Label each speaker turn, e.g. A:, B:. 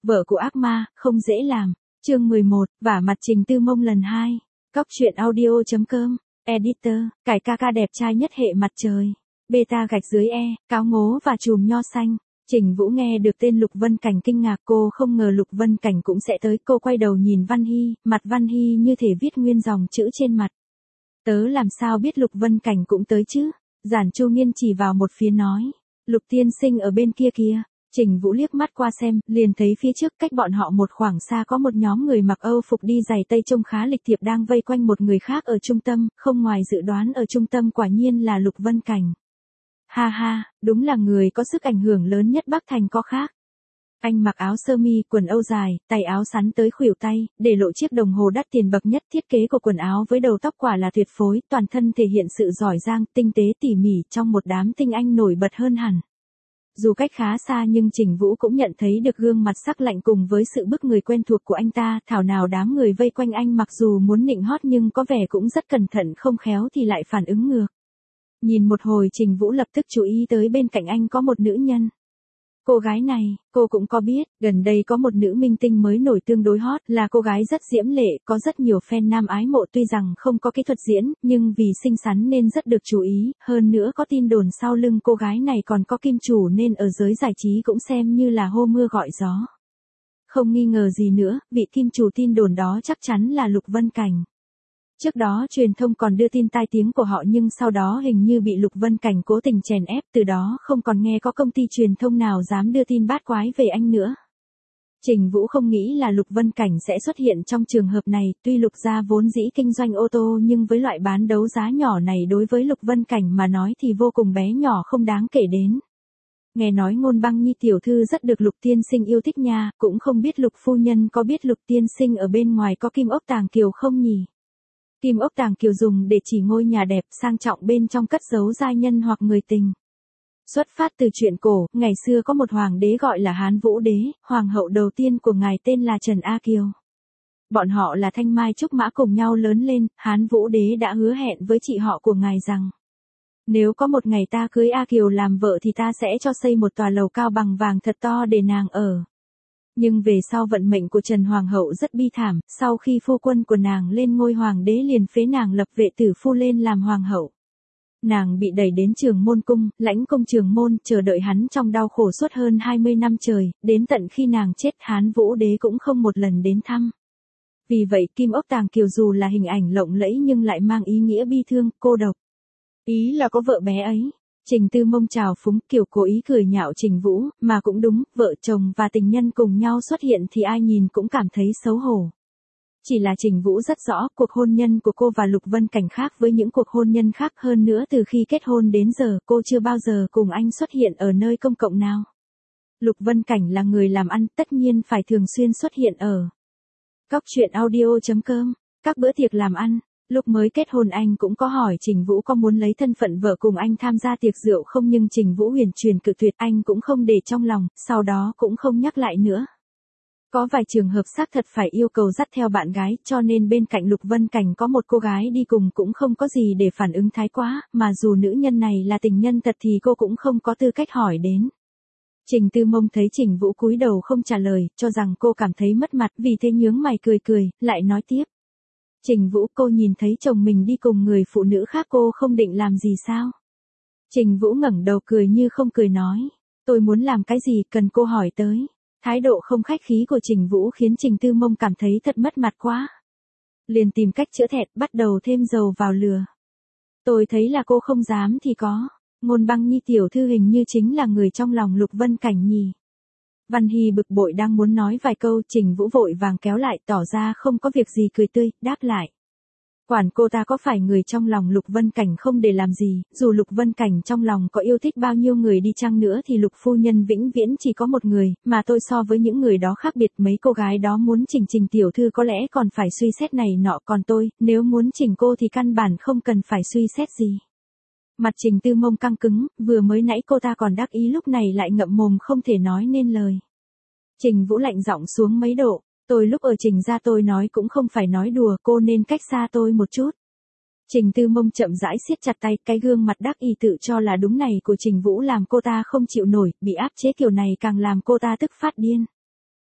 A: Vợ của ác ma, không dễ làm. Chương 11, vả mặt Trình Tư Mông lần 2. Cóc truyện audio.com. Editor, cải ca ca đẹp trai nhất hệ mặt trời. Beta gạch dưới cáo ngố và chùm nho xanh. Trình Vũ nghe được tên Lục Vân Cảnh kinh ngạc, cô không ngờ Lục Vân Cảnh cũng sẽ tới. Cô quay đầu nhìn Văn Hy, mặt Văn Hy như thể viết nguyên dòng chữ trên mặt. Tớ làm sao biết Lục Vân Cảnh cũng tới chứ? Giản Chu Nghiên chỉ vào một phía nói. Lục tiên sinh ở bên kia kìa. Trình Vũ liếc mắt qua xem, liền thấy phía trước cách bọn họ một khoảng xa có một nhóm người mặc Âu phục đi giày tây trông khá lịch thiệp đang vây quanh một người khác ở trung tâm, không ngoài dự đoán ở trung tâm quả nhiên là Lục Vân Cảnh. Ha ha, đúng là người có sức ảnh hưởng lớn nhất Bắc Thành có khác. Anh mặc áo sơ mi, quần âu dài, tay áo sắn tới khuỷu tay, để lộ chiếc đồng hồ đắt tiền bậc nhất. Thiết kế của quần áo với đầu tóc quả là tuyệt phối, toàn thân thể hiện sự giỏi giang, tinh tế tỉ mỉ trong một đám tinh anh nổi bật hơn hẳn. Dù cách khá xa nhưng Trình Vũ cũng nhận thấy được gương mặt sắc lạnh cùng với sự bức người quen thuộc của anh ta. Thảo nào đám người vây quanh anh mặc dù muốn nịnh hót nhưng có vẻ cũng rất cẩn thận, không khéo thì lại phản ứng ngược. Nhìn một hồi Trình Vũ lập tức chú ý tới bên cạnh anh có một nữ nhân. Cô gái này, cô cũng có biết, gần đây có một nữ minh tinh mới nổi tương đối hot, là cô gái rất diễm lệ, có rất nhiều fan nam ái mộ, tuy rằng không có kỹ thuật diễn, nhưng vì xinh xắn nên rất được chú ý, hơn nữa có tin đồn sau lưng cô gái này còn có kim chủ nên ở giới giải trí cũng xem như là hô mưa gọi gió. Không nghi ngờ gì nữa, vị kim chủ tin đồn đó chắc chắn là Lục Vân Cảnh. Trước đó truyền thông còn đưa tin tai tiếng của họ nhưng sau đó hình như bị Lục Vân Cảnh cố tình chèn ép, từ đó không còn nghe có công ty truyền thông nào dám đưa tin bát quái về anh nữa. Trình Vũ không nghĩ là Lục Vân Cảnh sẽ xuất hiện trong trường hợp này, tuy Lục gia vốn dĩ kinh doanh ô tô nhưng với loại bán đấu giá nhỏ này đối với Lục Vân Cảnh mà nói thì vô cùng bé nhỏ, không đáng kể đến. Nghe nói Ngôn Băng Nhi tiểu thư rất được Lục tiên sinh yêu thích nha, cũng không biết Lục phu nhân có biết Lục tiên sinh ở bên ngoài có kim ốc tàng kiều không nhỉ? Kim ốc tàng kiều dùng để chỉ ngôi nhà đẹp sang trọng bên trong cất giấu giai nhân hoặc người tình. Xuất phát từ truyện cổ, ngày xưa có một hoàng đế gọi là Hán Vũ Đế, hoàng hậu đầu tiên của ngài tên là Trần A Kiều. Bọn họ là thanh mai trúc mã cùng nhau lớn lên, Hán Vũ Đế đã hứa hẹn với chị họ của ngài rằng. Nếu có một ngày ta cưới A Kiều làm vợ thì ta sẽ cho xây một tòa lầu cao bằng vàng thật to để nàng ở. Nhưng về sau vận mệnh của Trần Hoàng hậu rất bi thảm, sau khi phu quân của nàng lên ngôi hoàng đế liền phế nàng lập vệ tử phu lên làm hoàng hậu. Nàng bị đẩy đến Trường Môn cung, lãnh cung Trường Môn, chờ đợi hắn trong đau khổ suốt hơn 20 năm trời, đến tận khi nàng chết Hán Vũ Đế cũng không một lần đến thăm. Vì vậy kim ốc tàng kiều dù là hình ảnh lộng lẫy nhưng lại mang ý nghĩa bi thương, cô độc. Ý là có vợ bé ấy. Trình Tư Mông chào phúng, kiểu cố ý cười nhạo Trình Vũ, mà cũng đúng, vợ chồng và tình nhân cùng nhau xuất hiện thì ai nhìn cũng cảm thấy xấu hổ. Chỉ là Trình Vũ rất rõ, cuộc hôn nhân của cô và Lục Vân Cảnh khác với những cuộc hôn nhân khác, hơn nữa từ khi kết hôn đến giờ, cô chưa bao giờ cùng anh xuất hiện ở nơi công cộng nào. Lục Vân Cảnh là người làm ăn, tất nhiên phải thường xuyên xuất hiện ở Cóc truyện audio.com, các bữa tiệc làm ăn. Lúc mới kết hôn anh cũng có hỏi Trình Vũ có muốn lấy thân phận vợ cùng anh tham gia tiệc rượu không, nhưng Trình Vũ huyền truyền cự tuyệt, anh cũng không để trong lòng, sau đó cũng không nhắc lại nữa. Có vài trường hợp xác thật phải yêu cầu dắt theo bạn gái, cho nên bên cạnh Lục Vân Cảnh có một cô gái đi cùng cũng không có gì để phản ứng thái quá, mà dù nữ nhân này là tình nhân thật thì cô cũng không có tư cách hỏi đến. Trình Tư Mông thấy Trình Vũ cúi đầu không trả lời, cho rằng cô cảm thấy mất mặt, vì thế nhướng mày cười cười, lại nói tiếp. Trình Vũ, cô nhìn thấy chồng mình đi cùng người phụ nữ khác cô không định làm gì sao? Trình Vũ ngẩng đầu cười như không cười nói. Tôi muốn làm cái gì cần cô hỏi tới. Thái độ không khách khí của Trình Vũ khiến Trình Tư Mông cảm thấy thật mất mặt quá. Liền tìm cách chữa thẹn, bắt đầu thêm dầu vào lửa. Tôi thấy là cô không dám thì có. Ngôn Băng Nhi tiểu thư hình như chính là người trong lòng Lục Vân Cảnh nhỉ. Văn Hy bực bội đang muốn nói vài câu, Trình Vũ vội vàng kéo lại, tỏ ra không có việc gì, cười tươi, đáp lại. Quản cô ta có phải người trong lòng Lục Vân Cảnh không để làm gì, dù Lục Vân Cảnh trong lòng có yêu thích bao nhiêu người đi chăng nữa thì Lục phu nhân vĩnh viễn chỉ có một người, mà tôi so với những người đó khác biệt, mấy cô gái đó muốn chỉnh Trình tiểu thư có lẽ còn phải suy xét này nọ, còn tôi, nếu muốn chỉnh cô thì căn bản không cần phải suy xét gì. Mặt Trình Tư Mông căng cứng, vừa mới nãy cô ta còn đắc ý lúc này lại ngậm mồm không thể nói nên lời. Trình Vũ lạnh giọng xuống mấy độ, tôi lúc ở Trình gia tôi nói cũng không phải nói đùa, cô nên cách xa tôi một chút. Trình Tư Mông chậm rãi siết chặt tay, cái gương mặt đắc ý tự cho là đúng này của Trình Vũ làm cô ta không chịu nổi, bị áp chế kiểu này càng làm cô ta tức phát điên.